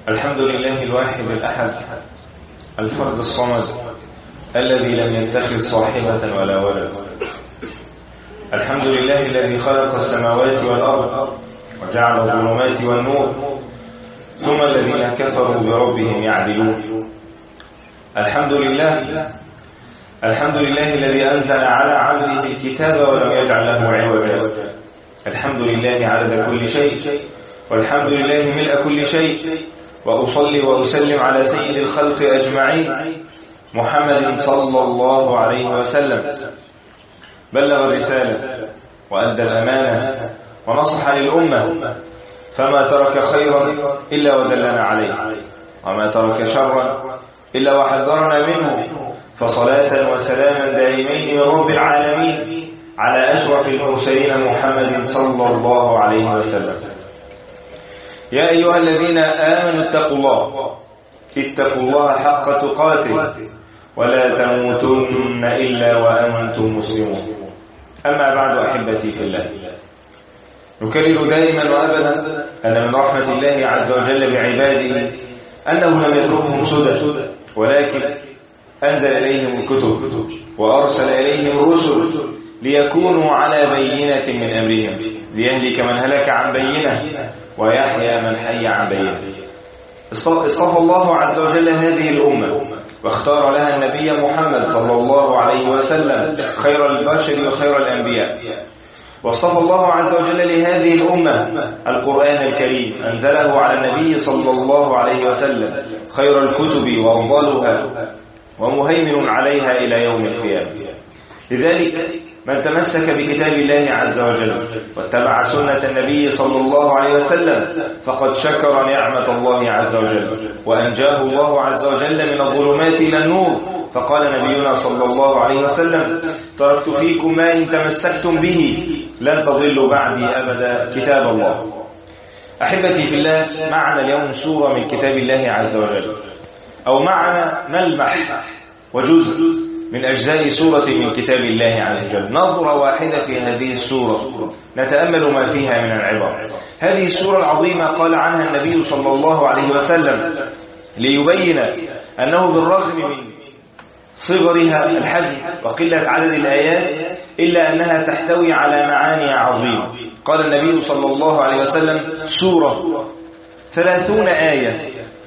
الحمد لله الواحد الأحد الفرد الصمد الذي لم يتخذ صاحبة ولا ولد. الحمد لله الذي خلق السماوات والأرض وجعل الظلمات والنور ثم الذين كفروا بربهم يعدلون. الحمد لله الذي أنزل على عبده الكتاب ولم يجعل له عوجا. الحمد لله عدد كل شيء والحمد لله ملء كل شيء. وأصلي وأسلم على سيد الخلق أجمعين محمد صلى الله عليه وسلم، بلغ الرسالة وأدى الأمانة ونصح للأمة، فما ترك خيرا إلا ودلنا عليه، وما ترك شرا إلا وحذرنا منه. فصلاة وسلاما دائمين من رب العالمين على أشرف المرسلين محمد صلى الله عليه وسلم. يا أيها الذين آمنوا اتقوا الله حق تقاته ولا تموتن إلا وأنتم مسلمون. أما بعد أحبتي في الله، نكرر دائما وأبدا أن من رحمة الله عز وجل بعباده أنه لم يتركهم سدى، ولكن أنزل إليهم الكتب وأرسل إليهم الرسل ليكونوا على بينة من أمرهم، ليهلك من هلك عن بينة ويحيى من حي عن بينة. اصطفى الله عز وجل هذه الأمة واختار لها النبي محمد صلى الله عليه وسلم خير البشر وخير الأنبياء. واصطفى الله عز وجل لهذه الأمة القرآن الكريم، أنزله على النبي صلى الله عليه وسلم خير الكتب وأفضلها ومهيمن عليها إلى يوم القيامة. لذلك من تمسك بكتاب الله عز وجل واتبع سنة النبي صلى الله عليه وسلم فقد شكر نعمة الله عز وجل، وأنجاه الله عز وجل من الظلمات إلى النور. فقال نبينا صلى الله عليه وسلم: تركت فيكم ما إن تمسكتم به لن تضلوا بعدي أبدا، كتاب الله. أحبتي في الله، معنا اليوم سورة من كتاب الله عز وجل، أو معنا ملمح وجزء من أجزاء سورة من كتاب الله عز وجل. نظرة واحدة في هذه السورة نتأمل ما فيها من العبر. هذه السورة العظيمة قال عنها النبي صلى الله عليه وسلم ليبين أنه بالرغم من صغرها الحجم وقلة عدد الآيات إلا أنها تحتوي على معاني عظيمة. قال النبي صلى الله عليه وسلم: سورة 30 آية،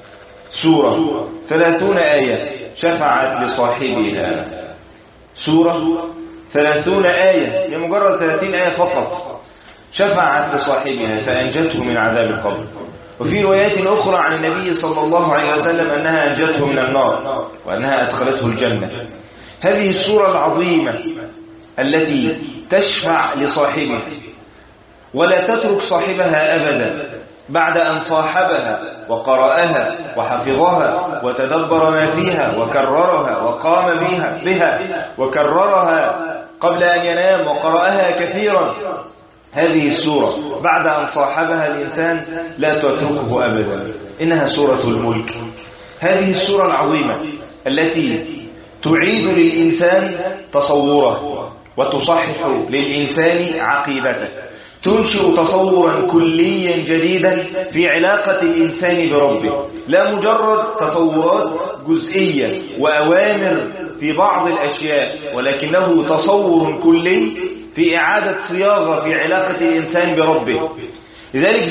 سورة 30 آية شفعت لصاحبها. سورة 30 آية، لمجرد 30 آية فقط شفعت لصاحبها فأنجته من عذاب القبر. وفي روايات أخرى عن النبي صلى الله عليه وسلم أنها أنجته من النار وأنها أدخلته الجنة. هذه السورة العظيمة التي تشفع لصاحبها ولا تترك صاحبها أبدا بعد أن صاحبها وقرأها وحفظها وتدبر ما فيها وكررها وقام بها وكررها قبل أن ينام وقرأها كثيرا. هذه السورة بعد أن صاحبها الإنسان لا تتركه أبدا. إنها سورة الملك. هذه السورة العظيمة التي تعيد للإنسان تصوره وتصحح للإنسان عقيدته، تنشئ تصورا كليا جديدا في علاقة الإنسان بربه، لا مجرد تصورات جزئية وأوامر في بعض الأشياء، ولكنه تصور كلي في إعادة صياغة في علاقة الإنسان بربه. لذلك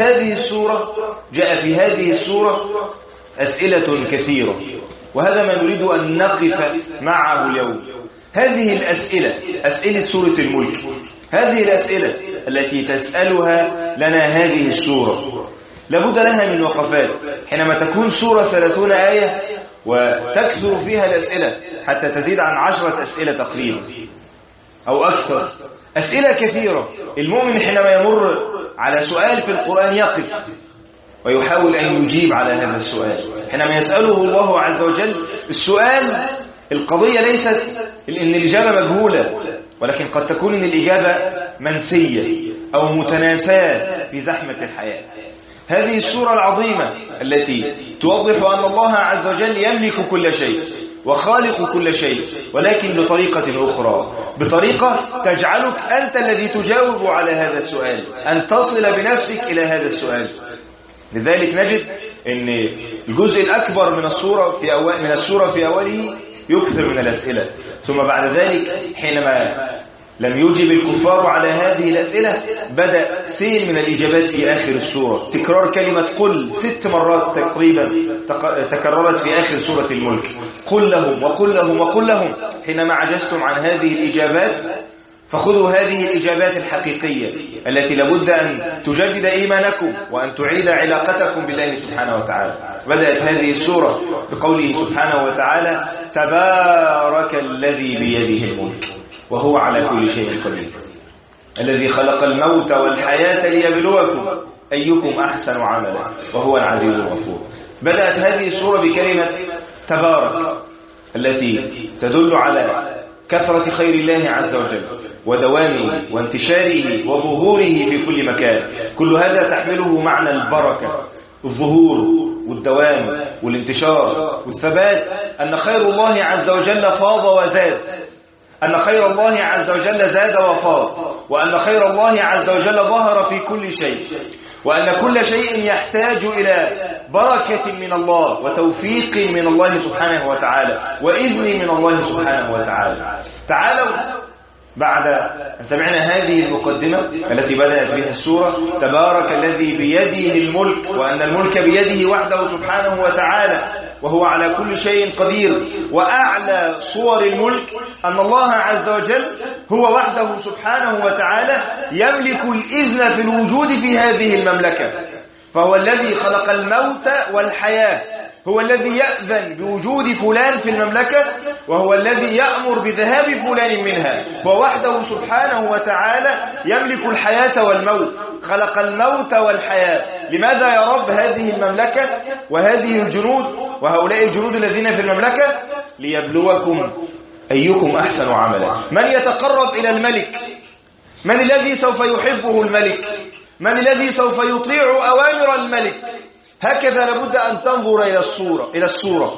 جاء في هذه السورة أسئلة كثيرة، وهذا ما نريد أن نقف معه اليوم. هذه الأسئلة، أسئلة سورة الملك، هذه الأسئلة التي تسألها لنا هذه السورة لابد لها من وقفات. حينما تكون سورة 30 آية وتكثر فيها الأسئلة حتى تزيد عن 10 أسئلة تقريبا أو أكثر، أسئلة كثيرة. المؤمن حينما يمر على سؤال في القرآن يقف ويحاول أن يجيب على هذا السؤال. حينما يسأله الله عز وجل السؤال، القضية ليست إن الإجابة مجهولة، ولكن قد تكون إن الإجابة منسية أو متناساة في زحمة الحياة. هذه السورة العظيمة التي توضح أن الله عز وجل يملك كل شيء وخالق كل شيء، ولكن بطريقة أخرى، بطريقة تجعلك أنت الذي تجاوب على هذا السؤال، أن تصل بنفسك إلى هذا السؤال. لذلك نجد أن الجزء الأكبر من السورة في أوله يكثر من الأسئلة، ثم بعد ذلك حينما لم يجب الكفار على هذه الأسئلة بدأ سيل من الإجابات في آخر السورة. تكرار كلمة قل 6 مرات تقريبا تكررت في آخر سورة الملك. قل لهم وقل لهم وقل لهم. حينما عجزتم عن هذه الإجابات فخذوا هذه الإجابات الحقيقية التي لابد أن تجدد إيمانكم وأن تعيد علاقتكم بالله سبحانه وتعالى. بدأت هذه السورة بقوله سبحانه وتعالى تبارك الذي بيده الملك وهو على كل شيء قدير الذي خلق الموت والحياة ليبلوكم أيكم أحسن عملا وهو العزيز الغفور. بدأت هذه السورة بكلمة تبارك التي تدل على كثرة خير الله عز وجل ودوامه وانتشاره وظهوره في كل مكان. كل هذا تحمله معنى البركة، الظهور والدوام والانتشار والثبات، أن خير الله عز وجل فاض وزاد، أن خير الله عز وجل زاد وفاض، وأن خير الله عز وجل ظهر في كل شيء، وأن كل شيء يحتاج إلى بركة من الله وتوفيق من الله سبحانه وتعالى وإذن من الله سبحانه وتعالى. تعالوا بعد أن سمعنا هذه المقدمة التي بدأت بها السورة تبارك الذي بيده الملك وأن الملك بيده وحده سبحانه وتعالى وهو على كل شيء قدير، وأعلى صور الملك أن الله عز وجل هو وحده سبحانه وتعالى يملك الإذن في الوجود في هذه المملكة، فهو الذي خلق الموت والحياة، هو الذي يأذن بوجود فلان في المملكة، وهو الذي يأمر بذهاب فلان منها، ووحده سبحانه وتعالى يملك الحياة والموت، خلق الموت والحياة. لماذا يا رب هذه المملكة وهذه الجنود وهؤلاء الجنود الذين في المملكة؟ ليبلوكم أيكم أحسن عملا. من يتقرب إلى الملك؟ من الذي سوف يحبه الملك؟ من الذي سوف يطيع أوامر الملك؟ هكذا لابد أن تنظر إلى الصورة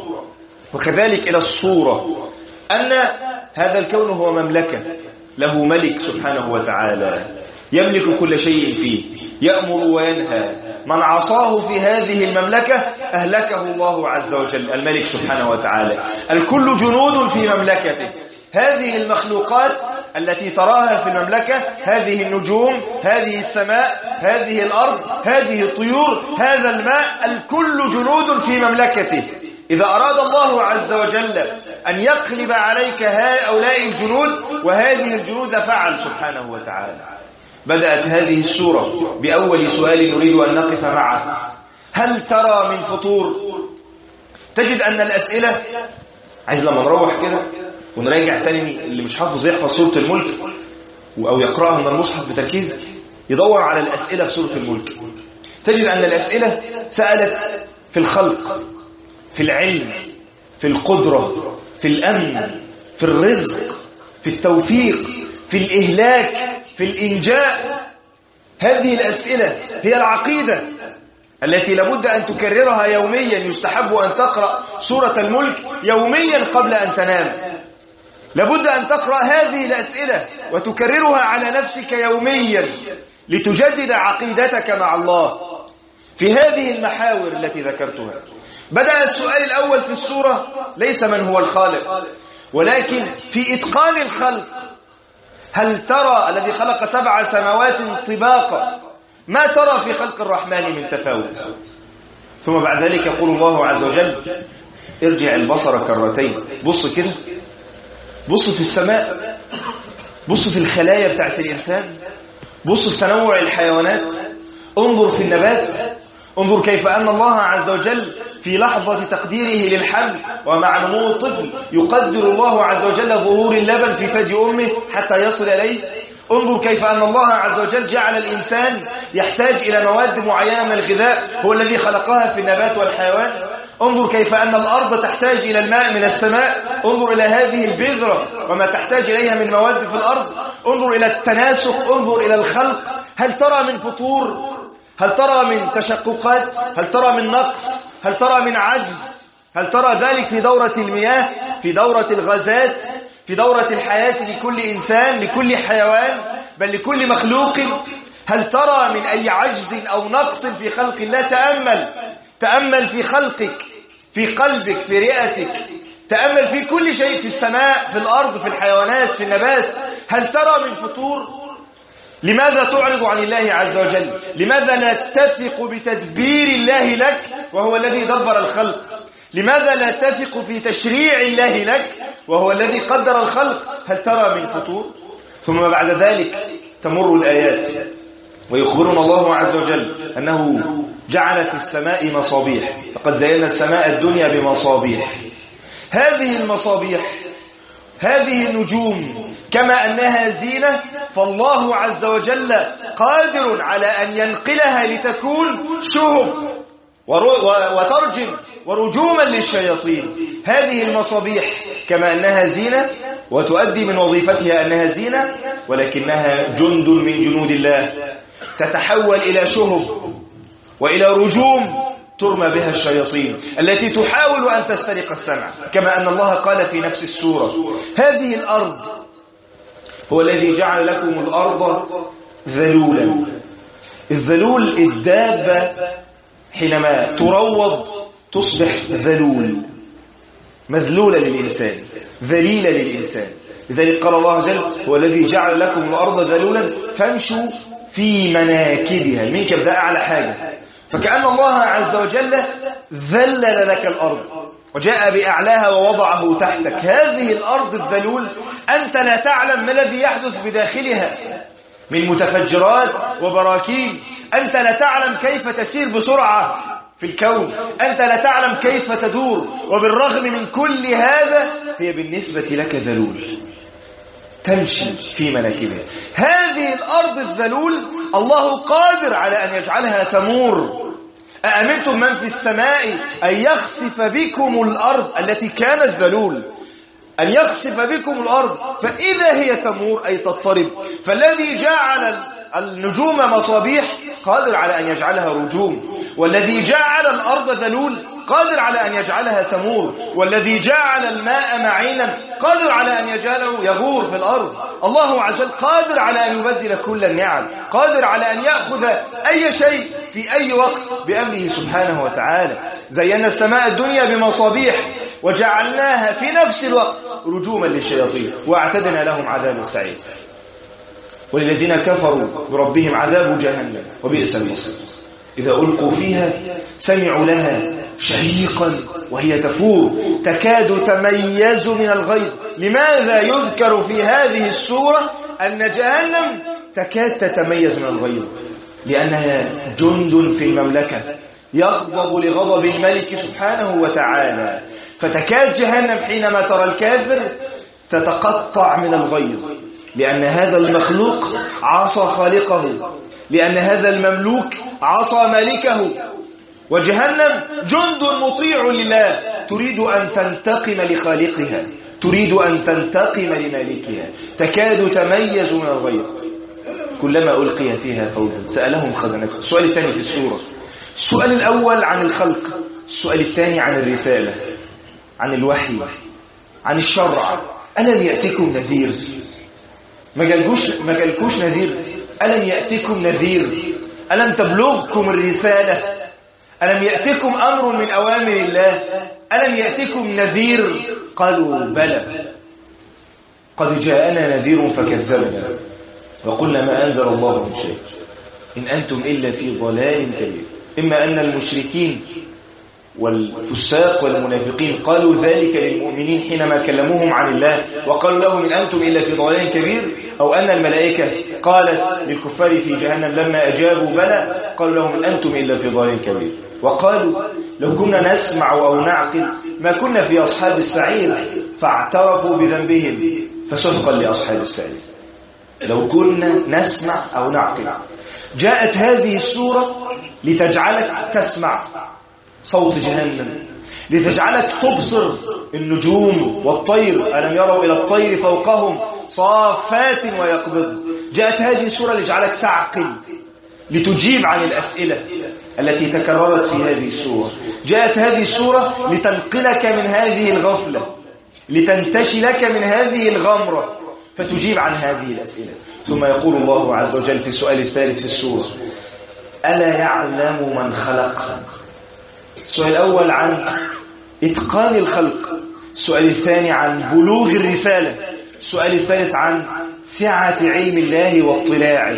وكذلك إلى الصورة أن هذا الكون هو مملكة له ملك سبحانه وتعالى يملك كل شيء فيه، يأمر وينهى. من عصاه في هذه المملكة أهلكه الله عز وجل الملك سبحانه وتعالى. الكل جنود في مملكته. هذه المخلوقات التي تراها في المملكة، هذه النجوم، هذه السماء، هذه الأرض، هذه الطيور، هذا الماء، الكل جنود في مملكته. إذا أراد الله عز وجل أن يقلب عليك هؤلاء الجنود وهذه الجنود فعل سبحانه وتعالى. بدأت هذه السورة بأول سؤال نريد أن نقف معه: هل ترى من فطور؟ تجد أن الأسئلة، عايز لما نروح كده ونراجع تاني، اللي مش حافظ يحفظ سورة الملك أو يقرأها من المصحف بتركيز يدور على الأسئلة في سورة الملك. تجد أن الأسئلة سألت في الخلق، في العلم، في القدرة، في الأمن، في الرزق، في التوفيق، في الإهلاك، في الإنجاء. هذه الأسئلة هي العقيدة التي لابد أن تكررها يوميا. يستحب أن تقرأ سورة الملك يوميا قبل أن تنام. لابد أن تقرأ هذه الأسئلة وتكررها على نفسك يوميا لتجدد عقيدتك مع الله في هذه المحاور التي ذكرتها. بدأ السؤال الأول في السورة ليس من هو الخالق، ولكن في إتقان الخلق. هل ترى الذي خلق 7 سماوات طباقا ما ترى في خلق الرحمن من تفاوت؟ ثم بعد ذلك يقول الله عز وجل: ارجع البصر كرتين. بص كده، بص في السماء، بص في الخلايا بتاعت الإنسان، بص في تنوع الحيوانات، انظر في النبات، انظر كيف أن الله عز وجل في لحظة تقديره للحمل ومع نمو الطفل يقدر الله عز وجل ظهور اللبن في ثدي أمه حتى يصل إليه. انظر كيف أن الله عز وجل جعل الإنسان يحتاج إلى مواد معينة من الغذاء هو الذي خلقها في النبات والحيوان. انظر كيف أن الأرض تحتاج إلى الماء من السماء. انظر إلى هذه البذرة وما تحتاج إليها من مواد في الأرض. انظر إلى التناسق، انظر إلى الخلق. هل ترى من فطور؟ هل ترى من تشققات؟ هل ترى من نقص؟ هل ترى من عجز؟ هل ترى ذلك في دورة المياه، في دورة الغازات، في دورة الحياة لكل إنسان، لكل حيوان، بل لكل مخلوق؟ هل ترى من أي عجز أو نقص في خلق الله؟ تأمل في خلقك، في قلبك، في رئتك، تأمل في كل شيء، في السماء، في الأرض، في الحيوانات، في النبات. هل ترى من فطور؟ لماذا تعرض عن الله عز وجل؟ لماذا لا تثق بتدبير الله لك وهو الذي دبر الخلق؟ لماذا لا تثق في تشريع الله لك وهو الذي قدر الخلق؟ هل ترى من فطور؟ ثم بعد ذلك تمر الآيات ويخبرنا الله عز وجل أنه جعل في السماء مصابيح، فقد زينا السماء الدنيا بمصابيح. هذه المصابيح، هذه النجوم، كما أنها زينة، فالله عز وجل قادر على أن ينقلها لتكون شهب وترجم ورجوما للشياطين. هذه المصابيح كما أنها زينة وتؤدي من وظيفتها أنها زينة، ولكنها جند من جنود الله، تتحول إلى شهب وإلى رجوم ترمى بها الشياطين التي تحاول أن تسترق السمع. كما أن الله قال في نفس السورة: هذه الأرض هو الذي جعل لكم الأرض ذلولا. الذلول الدابة حينما تروض تصبح ذلول، مذلولة للإنسان، ذليلة للإنسان. لذلك قال الله عز وجل: هو الذي جعل لكم الأرض ذلولا فامشوا في مناكبها. المنكب ده أعلى حاجة، فكأن الله عز وجل ذلل لك الأرض وجاء بأعلاها ووضعه تحتك. هذه الأرض الذلول أنت لا تعلم ما الذي يحدث بداخلها من متفجرات وبراكين، أنت لا تعلم كيف تسير بسرعة في الكون، أنت لا تعلم كيف تدور، وبالرغم من كل هذا هي بالنسبة لك ذلول تمشي في مناكبها. هذه الأرض الذلول الله قادر على أن يجعلها تمور. أأمنتم من في السماء أن يخسف بكم الأرض التي كانت ذلول، أن يخسف بكم الأرض فإذا هي تمور أي تضطرب. فالذي جعل النجوم مصابيح قادر على أن يجعلها رجوم، والذي جعل الأرض ذلول قادر على أن يجعلها تمور، والذي جعل الماء معينا قادر على أن يجعله يغور في الأرض. الله عز وجل قادر على أن يبدل كل النعم، قادر على أن يأخذ أي شيء في أي وقت بأمره سبحانه وتعالى. زينا السماء الدنيا بمصابيح وجعلناها في نفس الوقت رجوما للشياطين واعتدنا لهم عذاب السعير. وللذين كفروا بربهم عذاب جهنم وبئس المصير. إذا ألقوا فيها سمعوا لها شهيقا وهي تفور تكاد تميز من الغيظ. لماذا يذكر في هذه السورة أن جهنم تكاد تتميز من الغيظ؟ لأنها جند في المملكة يغضب لغضب الملك سبحانه وتعالى، فتكاد جهنم حينما ترى الكافر تتقطع من الغيظ، لأن هذا المخلوق عصى خالقه، لأن هذا المملوك عصى مالكه. وجهنم جند مطيع لله تريد أن تنتقم لخالقها، تريد أن تنتقم لمالكها، تكاد تميز من الغيظ. كلما ألقي فيها فوج سألهم خزنتها. السؤال الثاني في السورة، السؤال الأول عن الخلق، السؤال الثاني عن الرسالة، عن الوحي، عن الشرع. ألم يأتكم نذير؟ ما جالكوش نذير؟ ألم يأتكم نذير؟ ألم تبلغكم الرسالة؟ ألم يأتكم أمر من أوامر الله؟ ألم يأتكم نذير؟ قالوا بلى قد جاءنا نذير فكذبنا وقلنا ما أنزل الله من شيء إن أنتم إلا في ضلال كبير. إما أن المشركين والفساق والمنافقين قالوا ذلك للمؤمنين حينما كلموهم عن الله وقالوا لهم إن أنتم إلا في ضلال كبير، أو أن الملائكة قالت للكفار في جهنم لما أجابوا بلى قالوا لهم إن أنتم إلا في ضلال كبير، وقالوا لو كنا نسمع أو نعقل ما كنا في أصحاب السعير فاعترفوا بذنبهم فسحقا لأصحاب السعير. لو كنا نسمع أو نعقل. جاءت هذه السورة لتجعلك تسمع صوت جهنم، لتجعلك تبصر النجوم والطير، ألم يروا إلى الطير فوقهم صافات ويقبض. جاءت هذه السورة لتجعلك تعقل، لتجيب عن الأسئلة التي تكررت في هذه السورة. جاءت هذه السورة لتنقلك من هذه الغفلة، لتنتشلك من هذه الغمرة، فتجيب عن هذه الأسئلة. ثم يقول الله عز وجل في السؤال الثالث في السورة: ألا يعلم من خلق؟ السؤال الأول عن إتقان الخلق، السؤال الثاني عن بلوغ الرسالة، السؤال الثالث عن سعة علم الله واطلاعه.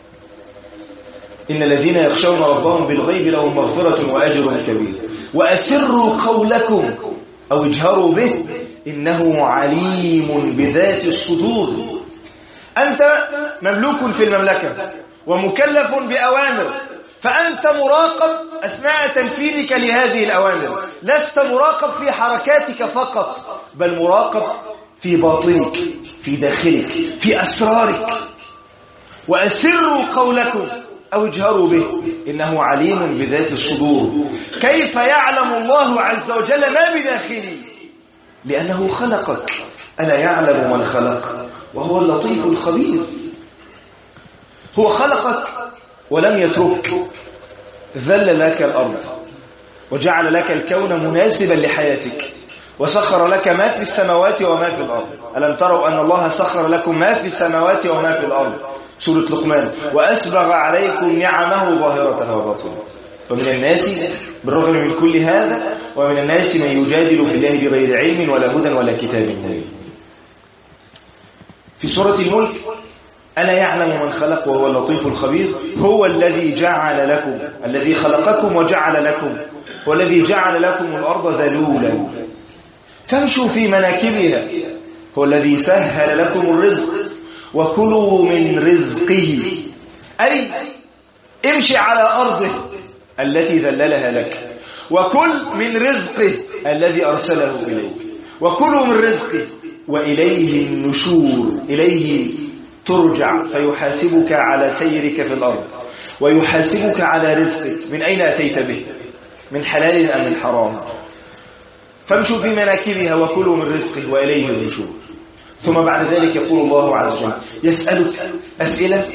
إن الذين يخشون ربهم بالغيب لهم مغفرة وأجر كبير. وأسروا قولكم أو اجهروا به إنه عليم بذات الصدور. أنت مملوك في المملكة ومكلف بأوامر، فأنت مراقب أثناء تنفيذك لهذه الأوامر، لست مراقب في حركاتك فقط، بل مراقب في باطنك، في داخلك، في أسرارك. وأسروا قولكم أو اجهروا به إنه عليم بذات الصدور. كيف يعلم الله عز وجل ما بداخلي؟ لأنه خلقك. ألا يعلم من خلق وهو اللطيف الخبير. هو خلقك ولم يترك، ذل لك الأرض وجعل لك الكون مناسبا لحياتك، وسخر لك ما في السماوات وما في الأرض. ألم تروا أن الله سخر لكم ما في السماوات وما في الأرض؟ سورة لقمان. وأسبغ عليكم نعمه ظاهرة وباطنة. ومن الناس بالرغم من كل هذا ومن الناس من يجادل في الله بغير علم ولا هدى ولا كتاب مبين. في سورة الملك: ألا يعلم من خلق وهو اللطيف الخبير. هو الذي جعل لكم، الذي خلقكم وجعل لكم، هو الذي جعل لكم الأرض ذلولا فامشوا في مناكبها، هو الذي سهل لكم الرزق وكلوا من رزقه، أي امشي على أرضه التي ذللها لك، وكل من رزقه الذي أرسله إليك، وكلوا من رزقه وإليه النشور. إليه ترجع فيحاسبك على سيرك في الأرض، ويحاسبك على رزقك من أين أتيت به، من حلال أم من حرام. فامشوا في مناكبها وكلوا من رزقه وإليه النشور. ثم بعد ذلك يقول الله عز وجل: يسألك أسئلة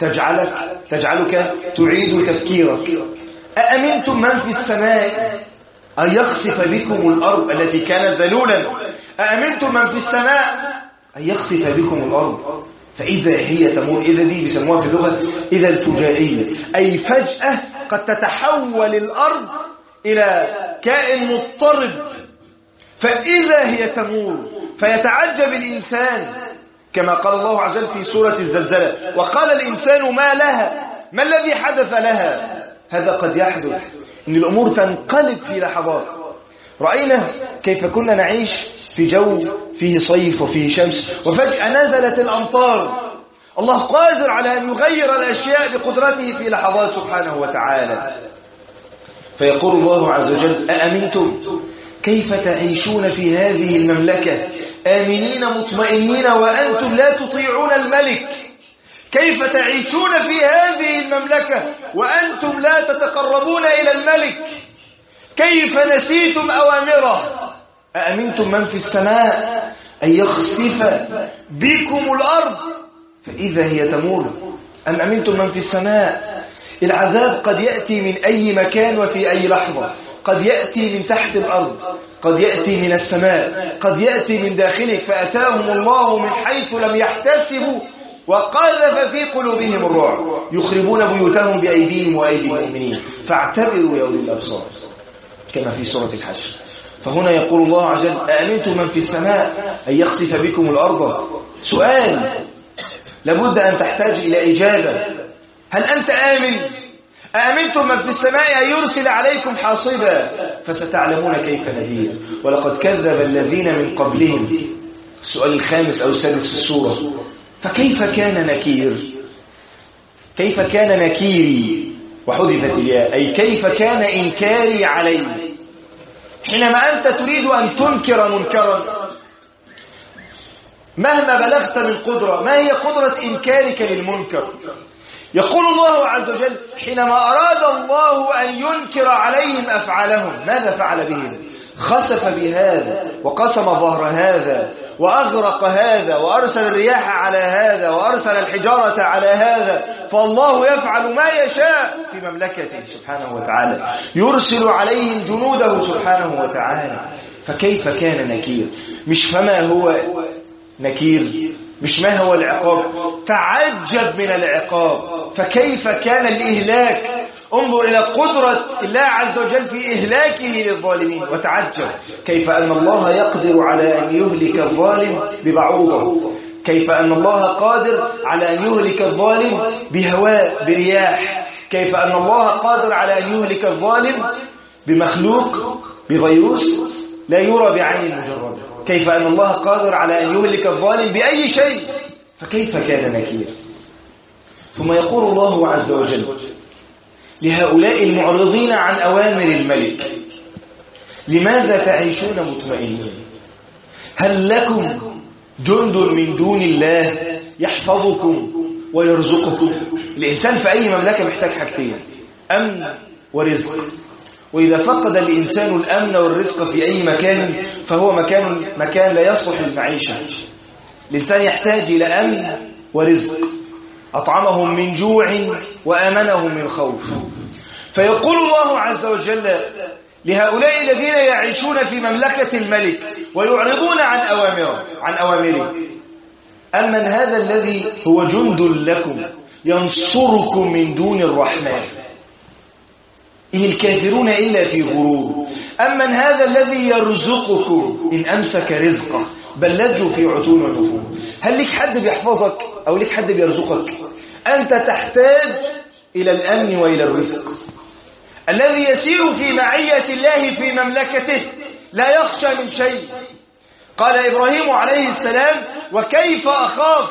تجعلك تعيد تفكيرك. أأمنتم من في السماء أن يخسف بكم الأرض التي كانت ذلولا؟ أأمنتم من في السماء أن يخسف بكم الأرض فإذا هي تمور. إذا دي بيسموها في اللغة إذا الفجائية، أي فجأة قد تتحول الأرض إلى كائن مضطرب، فإذا هي تمور. فيتعجب الإنسان كما قال الله عز وجل في سورة الزلزلة: وقال الإنسان ما لها، ما الذي حدث لها؟ هذا قد يحدث إن الأمور تنقلب في لحظات. رأينا كيف كنا نعيش في جو فيه صيف وفيه شمس، وفجأة نزلت الأمطار. الله قادر على أن يغير الأشياء بقدرته في لحظات سبحانه وتعالى. فيقول الله عز وجل: أأمنتم كيف تعيشون في هذه المملكة آمنين مطمئنين وأنتم لا تطيعون الملك؟ كيف تعيشون في هذه المملكة وأنتم لا تتقربون إلى الملك؟ كيف نسيتم أوامره؟ أأمنتم من في السماء أن يخسف بكم الأرض فإذا هي تمور، أم أمنتم من في السماء؟ العذاب قد يأتي من أي مكان وفي أي لحظة، قد يأتي من تحت الأرض، قد يأتي من السماء، قد يأتي من داخلك. فأتاهم الله من حيث لم يحتسبوا وقذف في قلوبهم الرعب يخربون بيوتهم بأيديهم وأيدي المؤمنين فاعتبروا يا أولي الأبصار، كما في سورة الحشر. فهنا يقول الله عز وجل: أأمنتم من في السماء أن يخسف بكم الأرض. سؤال لابد أن تحتاج إلى إجابة. هل أنت آمن؟ أأمنتم من في السماء أن يرسل عليكم حاصبا فستعلمون كيف نذير. ولقد كذب الذين من قبلهم. السؤال الخامس أو السادس في السورة: فكيف كان نكير؟ كيف كان نكيري وحذفت الياء، أي كيف كان إنكاري عليه. حينما أنت تريد أن تنكر منكرا مهما بلغت من قدرة، ما هي قدرة إنكارك للمنكر؟ يقول الله عز وجل: حينما أراد الله أن ينكر عليهم أفعالهم ماذا فعل بهم؟ خسف بهذا وقسم ظهر هذا وأغرق هذا وأرسل الرياح على هذا وأرسل الحجارة على هذا. فالله يفعل ما يشاء في مملكته سبحانه وتعالى، يرسل عليهم جنوده سبحانه وتعالى. فكيف كان نكير؟ مش فما هو نكير مش ما هو العقاب. تعجب من العقاب، فكيف كان الإهلاك. انظر إلى قدرة الله عز وجل في إهلاكه للظالمين، وتعجب كيف أن الله يقدر على أن يهلك الظالم ببعوضة، كيف أن الله قادر على أن يهلك الظالم بهواء برياح، كيف أن الله قادر على أن يهلك الظالم بمخلوق بفيروس لا يرى بعين المجرد، كيف أن الله قادر على أن يهلك الظالم بأي شيء، فكيف كان نكير. ثم يقول الله عز وجل لهؤلاء المعرضين عن أوامر الملك: لماذا تعيشون مطمئنين؟ هل لكم جند من دون الله يحفظكم ويرزقكم؟ الإنسان في أي مملكة محتاج حاجتين: أمن ورزق. وإذا فقد الإنسان الأمن والرزق في أي مكان فهو مكان لا يصلح للمعيشة. الإنسان يحتاج إلى أمن ورزق، أطعمهم من جوع وآمنهم من خوف. فيقول الله عز وجل لهؤلاء الذين يعيشون في مملكة الملك ويعرضون عن أوامره: أمن هذا الذي هو جند لكم ينصركم من دون الرحمن إن الكافرون إلا في غرور. أمن هذا الذي يرزقكم إن أمسك رزقه بل لجوا في عتو ونفور. هل لك حد بيحفظك أو لك حد بيرزقك؟ أنت تحتاج إلى الأمن وإلى الرزق. الذي يسير في معية الله في مملكته لا يخشى من شيء. قال إبراهيم عليه السلام: وكيف أخاف.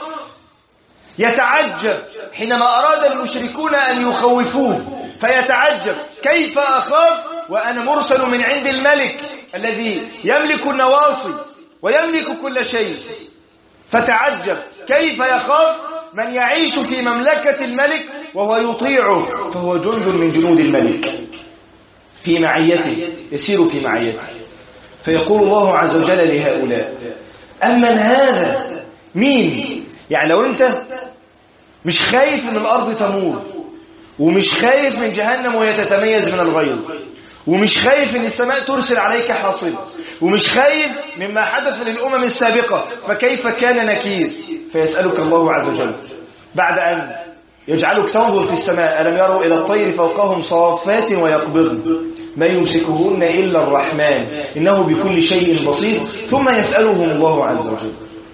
يتعجب حينما أراد المشركون أن يخوفوه، فيتعجب: كيف أخاف وأنا مرسل من عند الملك الذي يملك النواصي ويملك كل شيء. فتعجب كيف يخاف من يعيش في مملكة الملك وهو يطيعه، فهو جند من جنود الملك في معيته، يسير في معيته. فيقول الله عز وجل لهؤلاء: أمن هذا؟ مين؟ يعني لو أنت مش خايف من الأرض تموت، ومش خايف من جهنم وهي تتميز من الغيظ، ومش خايف ان السماء ترسل عليك حاصب، ومش خايف مما حدث للأمم السابقة، فكيف كان نكير. فيسألك الله عز وجل بعد أن يجعلك تنظر في السماء: ألم يروا إلى الطير فوقهم صافات ويقبضن ما يمسكهن إلا الرحمن إنه بكل شيء بصير. ثم يسألهم الله عز وجل: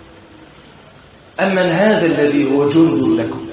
أمن هذا الذي هو جند لكم؟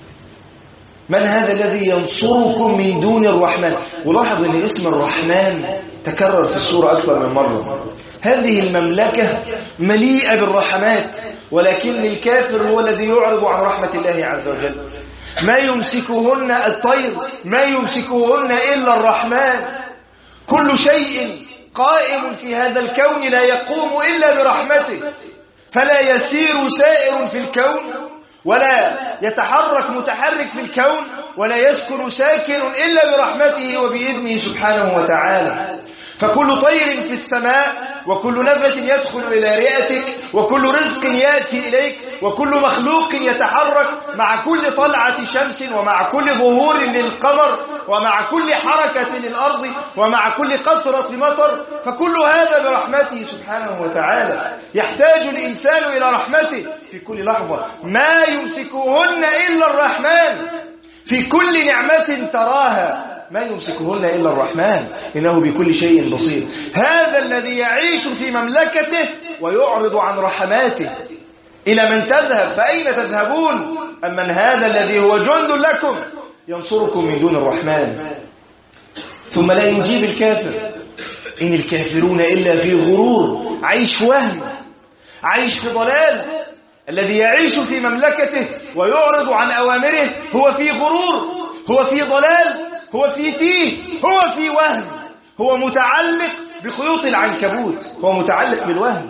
من هذا الذي ينصركم من دون الرحمن؟ ولاحظ أن اسم الرحمن تكرر في السورة أكثر من مرة. هذه المملكة مليئة بالرحمات، ولكن الكافر هو الذي يعرض عن رحمة الله عز وجل. ما يمسكهن الطير، ما يمسكهن إلا الرحمن. كل شيء قائم في هذا الكون لا يقوم إلا برحمته، فلا يسير سائر في الكون، ولا يتحرك متحرك في الكون، ولا يسكن ساكن إلا برحمته وبإذنه سبحانه وتعالى. فكل طير في السماء، وكل نفس يدخل إلى رئتك، وكل رزق يأتي إليك، وكل مخلوق يتحرك مع كل طلعة شمس، ومع كل ظهور للقمر، ومع كل حركة للأرض، ومع كل قطرة مطر، فكل هذا برحمته سبحانه وتعالى. يحتاج الإنسان إلى رحمته في كل لحظة. ما يمسكهن إلا الرحمن. في كل نعمة تراها ما يمسكهن إلا الرحمن إنه بكل شيء بصير. هذا الذي يعيش في مملكته ويعرض عن رحماته. إلى من تذهب؟ فأين تذهبون؟ أمن هذا الذي هو جند لكم ينصركم من دون الرحمن. ثم لا يجيب الكافر: إن الكافرون إلا في غرور. عيش وهم، عيش في ضلال. الذي يعيش في مملكته ويعرض عن أوامره هو في غرور، هو في ضلال، هو هو في وهم، هو متعلق بخيوط العنكبوت، هو متعلق بالوهم.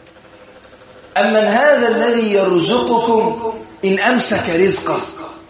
أمن هذا الذي يرزقكم إن أمسك رزقه؟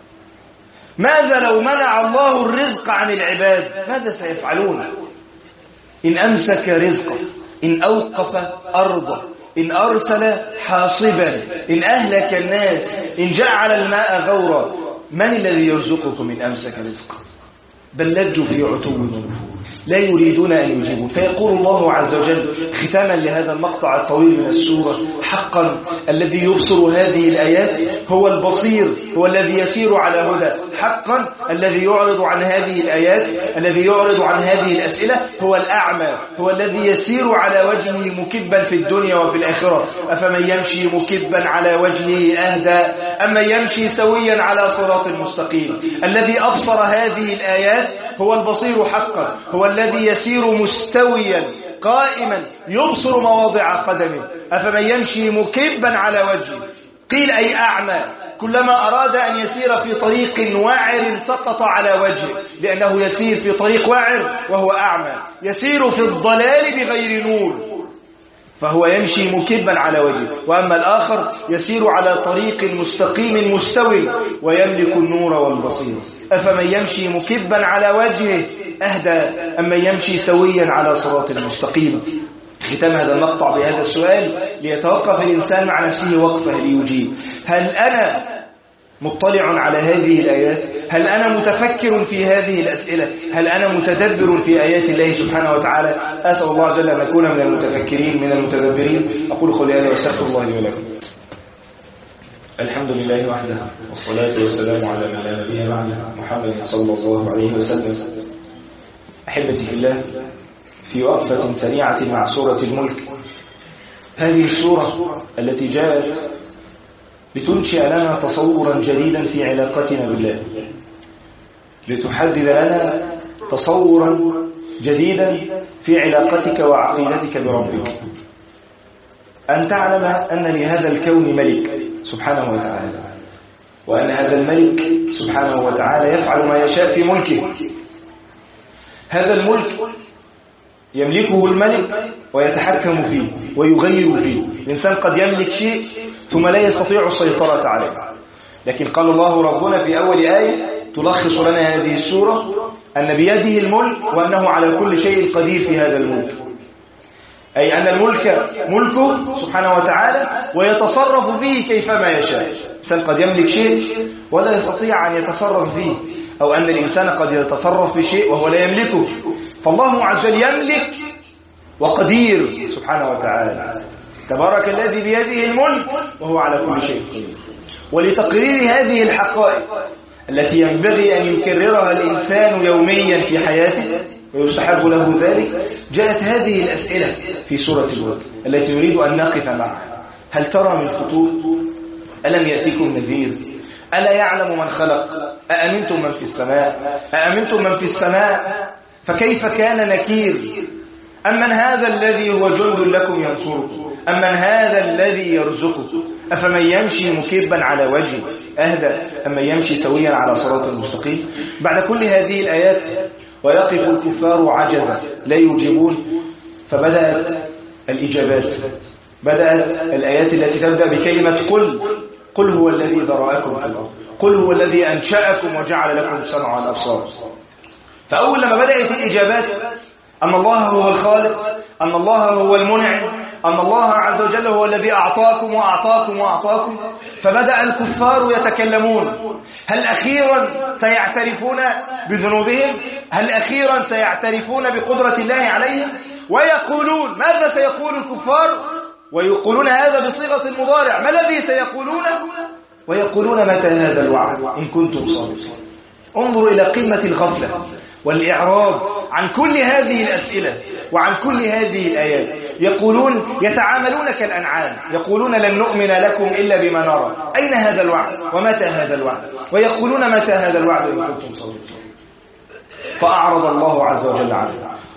ماذا لو منع الله الرزق عن العباد؟ ماذا سيفعلون؟ إن أمسك رزقه، إن أوقف أرضه، إن أرسل حاصبا، إن أهلك الناس، إن جعل الماء غورا، من الذي يرزقكم إن أمسك رزقه؟ بل لجوا في عتو ونفور. لا يريدون أن يجيبوا. فيقول الله عز وجل ختاما لهذا المقطع الطويل من السورة: حقا الذي يبصر هذه الآيات هو البصير، هو الذي يسير على هدى. حقا الذي يعرض عن هذه الآيات، الذي يعرض عن هذه الأسئلة هو الأعمى، هو الذي يسير على وجهه مكبا في الدنيا وفي الآخرة. أفمن يمشي مكبا على وجهه أهدى أما يمشي سويا على صراط مستقيم. الذي أبصر هذه الآيات هو البصير حقا، هو الذي يسير مستويا قائما يبصر مواضع قدمه. أفمن يمشي مكبا على وجهه، قيل أي أعمى، كلما أراد أن يسير في طريق واعر سقط على وجهه، لأنه يسير في طريق واعر وهو أعمى، يسير في الضلال بغير نور، فهو يمشي مكبا على وجهه. وأما الآخر يسير على طريق مستقيم مستوي ويملك النور والبصير. أفمن يمشي مكبا على وجهه أهدى أما يمشي سويا على صراط مستقيم. ختم هذا المقطع بهذا السؤال ليتوقف الإنسان مع نفسه وقفه ليجيب: هل أنا مطلع على هذه الآيات؟ هل أنا متفكر في هذه الأسئلة؟ هل أنا متدبر في آيات الله سبحانه وتعالى؟ أسأل الله عز وجل أن نكون من المتفكرين من المتدبرين. أقول قولي هذا واستغفر الله لي ولكم. الحمد لله وحده، والصلاة والسلام على من لا نبي بعده، محمد صلى الله عليه وسلم. أحبتي في الله، في وقفة سريعة مع سورة الملك، هذه السورة التي جاءت لتنشئ لنا تصورا جديدا في علاقتنا بالله، لتحدد لنا تصورا جديدا في علاقتك وعقيدتك بربك. أن تعلم أن لهذا الكون ملك سبحانه وتعالى، وأن هذا الملك سبحانه وتعالى يفعل ما يشاء في ملكه. هذا الملك يملكه الملك ويتحكم فيه ويغير فيه. الإنسان قد يملك شيء ثم لا يستطيع السيطرة عليه، لكن قال الله ربنا في أول آية تلخص لنا هذه السورة أن بيده الملك وأنه على كل شيء قدير في هذا الملك، أي أن الملك ملكه سبحانه وتعالى ويتصرف فيه كيفما يشاء. الإنسان قد يملك شيء ولا يستطيع أن يتصرف فيه، أو أن الإنسان قد يتصرف في شيء وهو لا يملكه. فالله عز وجل يملك وقدير سبحانه وتعالى. تبارك الذي بيده الملك وهو على كل شيء قدير. ولتقرير هذه الحقائق التي ينبغي أن يكررها الإنسان يوميا في حياته ويستحب له ذلك، جاءت هذه الأسئلة في سورة الملك التي نريد أن نقف معها. هل ترى من فطور؟ ألم يأتيكم نذير؟ ألا يعلم من خلق؟ أأمنتم من في السماء؟ أأمنتم من في السماء فكيف كان نكير؟ أمن هذا الذي هو جند لكم ينصركم؟ أمن هذا الذي يرزقكم؟ أفمن يمشي مكبا على وجهه أهدى أما يمشي سويا على صراط المستقيم. بعد كل هذه الآيات ويقف الكفار عجزا لا يجيبون، فبدأت الإجابات، بدأت الآيات التي تبدأ بكلمة قل هو الذي ذرأكم في الأرض، قل هو الذي أنشأكم وجعل لكم السمع والأبصار. فأول لما بدأت الإجابات أن الله هو الخالق، أن الله هو المنعم، أن الله عز وجل هو الذي أعطاكم وأعطاكم وأعطاكم، فبدأ الكفار يتكلمون. هل أخيرا سيعترفون بذنوبهم؟ هل أخيرا سيعترفون بقدرة الله عليهم؟ ويقولون ماذا سيقول الكفار؟ ويقولون هذا بصيغة المضارع، ما الذي سيقولون؟ ويقولون متى هذا الوعد إن كنتم صادقين. انظروا إلى قمة الغفلة والإعراض عن كل هذه الأسئلة وعن كل هذه الآيات. يقولون يتعاملون كالأنعام، يقولون لن نؤمن لكم إلا بما نرى، أين هذا الوعد ومتى هذا الوعد؟ ويقولون متى هذا الوعد إن كنتم صادقين. فأعرض الله عز وجل عنه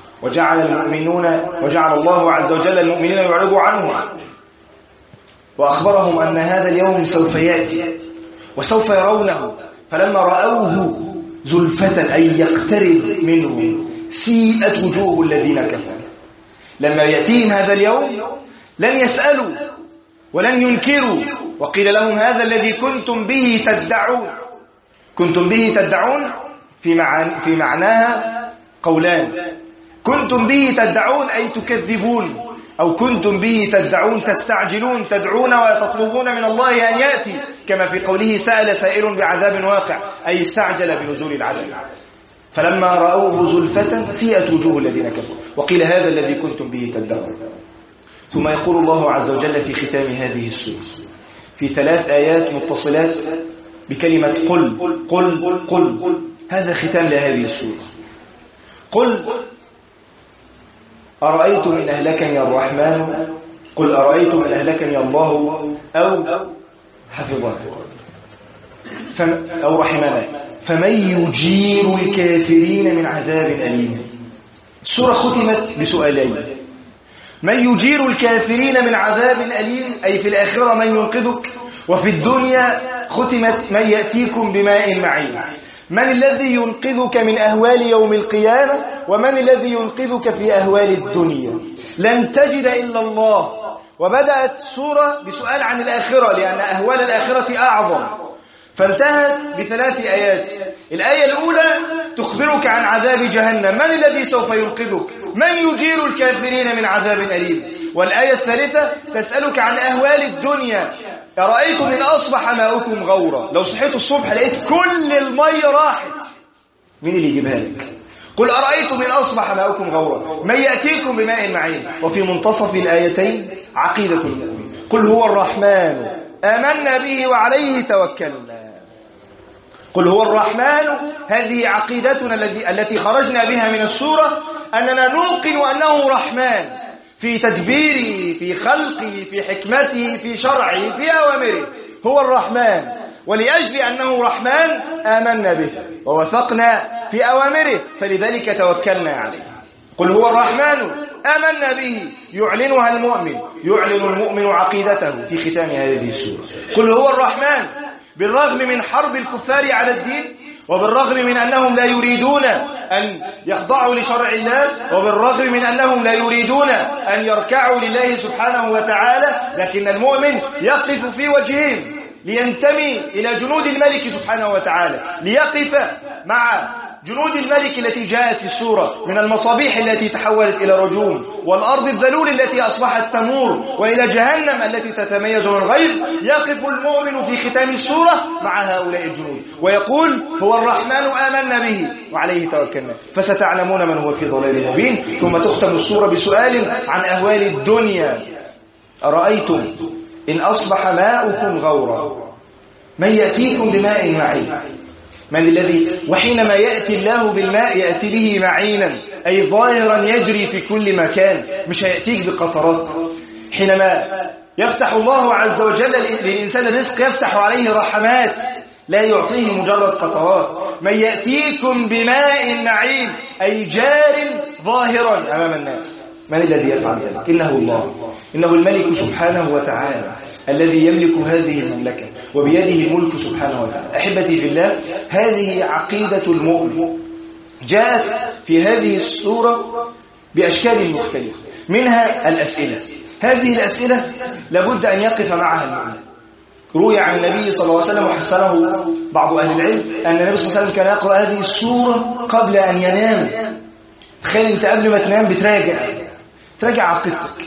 وجعل الله عز وجل المؤمنين يعرضوا عنه، وأخبرهم أن هذا اليوم سوف يأتي وسوف يرونه. فلما رأوه زلفة أي يقترب منه سيئت وجوه الذين كفروا. لما يأتيهم هذا اليوم لن يسألوا ولن ينكروا، وقيل لهم هذا الذي كنتم به تدعون. كنتم به تدعون في معناها قولان: كنتم به تدعون أي تكذبون، أو كنتم به تدعون تستعجلون، تدعون وتطلبون من الله أن يأتي، كما في قوله سأل سائل بعذاب واقع أي استعجل بنزول العذاب. فلما رأوه زلفة سيئت وجوه الذين كفروا وقيل هذا الذي كنتم به تدعون. ثم يقول الله عز وجل في ختام هذه السورة في 3 آيات متصلات بكلمة قل قل قل، هذا ختام لهذه السورة. قل أرأيتم إن أهلكني الرحمن، قل أرأيتم إن أهلكني الله أو حفظنا أو رحمنا فمن يجير الكافرين من عذاب أليم. السورة ختمت بسؤالين: من يجير الكافرين من عذاب أليم أي في الآخرة من ينقذك، وفي الدنيا ختمت من يأتيكم بماء معين. من الذي ينقذك من أهوال يوم القيامة ومن الذي ينقذك في أهوال الدنيا؟ لن تجد إلا الله. وبدأت السورة بسؤال عن الآخرة لأن أهوال الآخرة أعظم، فانتهت ب3 آيات. الآية الأولى تخبرك عن عذاب جهنم، من الذي سوف ينقذك، من يجير الكافرين من عذاب أليم. والآية الثالثة تسألك عن أهوال الدنيا، أرأيتم إن أصبح ماؤكم غورا، لو صحيت الصبح لقيت كل المية راحت، مين اللي يجيبها لك؟ قل أرأيتم إن أصبح ماؤكم غورا من يأتيكم بماء معين. وفي منتصف الآيتين عقيدة المؤمن: قل هو الرحمن آمنا به وعليه توكلنا. قل هو الرحمن، هذه عقيدتنا التي خرجنا بها من السورة، أننا نوقن أنه رحمن في تدبيره، في خلقه، في حكمته، في شرعه، في أوامره. هو الرحمن، ولأجل أنه رحمن آمنا به ووثقنا في أوامره، فلذلك توكلنا عليه. قل هو الرحمن آمنا به يعلن المؤمن عقيدته في ختام هذه السورة. قل هو الرحمن، بالرغم من حرب الكفار على الدين، وبالرغم من أنهم لا يريدون أن يخضعوا لشرع الله، وبالرغم من أنهم لا يريدون أن يركعوا لله سبحانه وتعالى، لكن المؤمن يقف في وجههم لينتمي إلى جنود الملك سبحانه وتعالى، ليقف مع جنود الملك التي جاءت في السورة من المصابيح التي تحولت إلى رجوم، والأرض الذلول التي أصبحت تمور، وإلى جهنم التي تتميز من الغيظ. يقف المؤمن في ختام السورة مع هؤلاء الجنود ويقول: هو الرحمن آمنا به وعليه توكلنا. فستعلمون من هو في ضلال مبين. ثم تختم السورة بسؤال عن أهوال الدنيا: أرأيتم إن أصبح ماؤكم غورا من يأتيكم بماء معين. من الذي وحينما يأتي الله بالماء يأتي به معينا، أي ظاهرا يجري في كل مكان، مش هيأتيك بقطرات. حينما يفتح الله عز وجل للإنسان الرزق يفتح عليه رحمات، لا يعطيه مجرد قطرات. من يأتيكم بماء معين أي جار ظاهرا أمام الناس. من الذي يفعل ذلك؟ إنه الله، إنه الملك سبحانه وتعالى الذي يملك هذه المملكة وبيده الملك سبحانه وتعالى. أحبتي في الله، هذه عقيدة المؤمن جاءت في هذه السورة بأشكال مختلفة، منها الأسئلة. هذه الأسئلة لابد أن يقف معها المؤمن. روي عن النبي صلى الله عليه وسلم وحسنه بعض أهل العلم أن النبي صلى الله عليه وسلم كان يقرأ هذه السورة قبل أن ينام. تخيل أنت قبل ما تنام تراجع عقيدتك.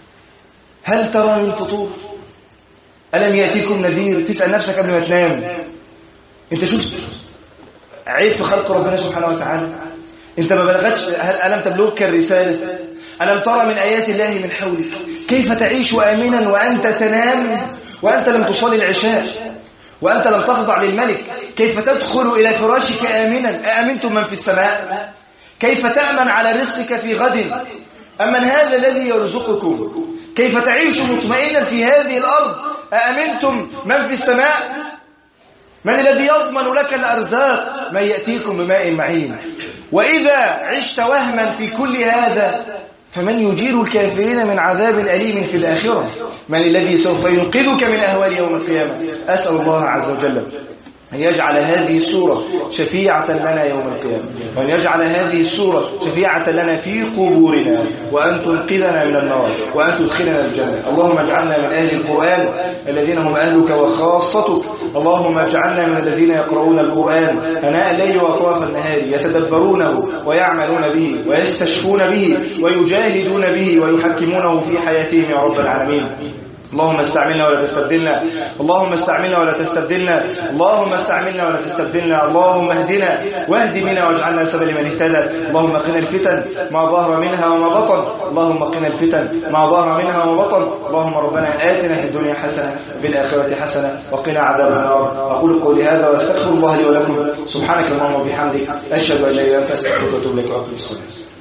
هل ترى من فطور؟ ألم يأتيكم نذير؟ تسأل نفسك قبل ما تنام، أنت شفت عيب في خلق ربنا سبحانه وتعالى؟ أنت ما بلغتش؟ ألم تبلغك الرسالة؟ ألم ترى من آيات الله من حولك؟ كيف تعيش آمنا وأنت تنام وأنت لم تصلي العشاء وأنت لم تخضع للملك؟ كيف تدخل إلى فراشك آمنا؟ أأمنتم من في السماء؟ كيف تأمن على رزقك في غد؟ أمن هذا الذي يرزقكم؟ كيف تعيش مطمئنا في هذه الأرض؟ أأمنتم من في السماء؟ من الذي يضمن لك الأرزاق؟ من يأتيكم بماء معين. وإذا عشت وهما في كل هذا فمن يجير الكافرين من عذاب أليم في الآخرة؟ من الذي سوف ينقذك من أهوال يوم القيامة؟ أسأل الله عز وجل أن يجعل هذه السورة شفيعة لنا يوم القيامة، وأن يجعل هذه السورة شفيعة لنا في قبورنا، وأن تنقذنا من النار، وأن تدخلنا الجنة. اللهم اجعلنا من أهل القرآن الذين هم أهلك وخاصتك. اللهم اجعلنا من الذين يقرؤون القرآن أناء الليل وأطراف النهار يتدبرونه ويعملون به ويستشفون به ويجاهدون به ويحكمونه في حياتهم يا رب العالمين. اللهم استعملنا ولا تستبدلنا، اللهم استعملنا ولا تستبدلنا، اللهم استعملنا ولا تستبدلنا، اللهم اهدنا واهد بنا واجعلنا سبب لمن اهتدى. اللهم قنا الفتن ما ظهر منها وما بطن، اللهم قنا الفتن ما ظهر منها وما بطن. اللهم ربنا آتنا في الدنيا حسنة وفي الآخرة حسنة وقنا عذاب النار. أقول قولي هذا واستغفر الله لي ولكم. سبحانك اللهم وبحمدك أشهد أن لا إله إلا أنت أستغفرك وأتوب إليك وأقم الصلاة.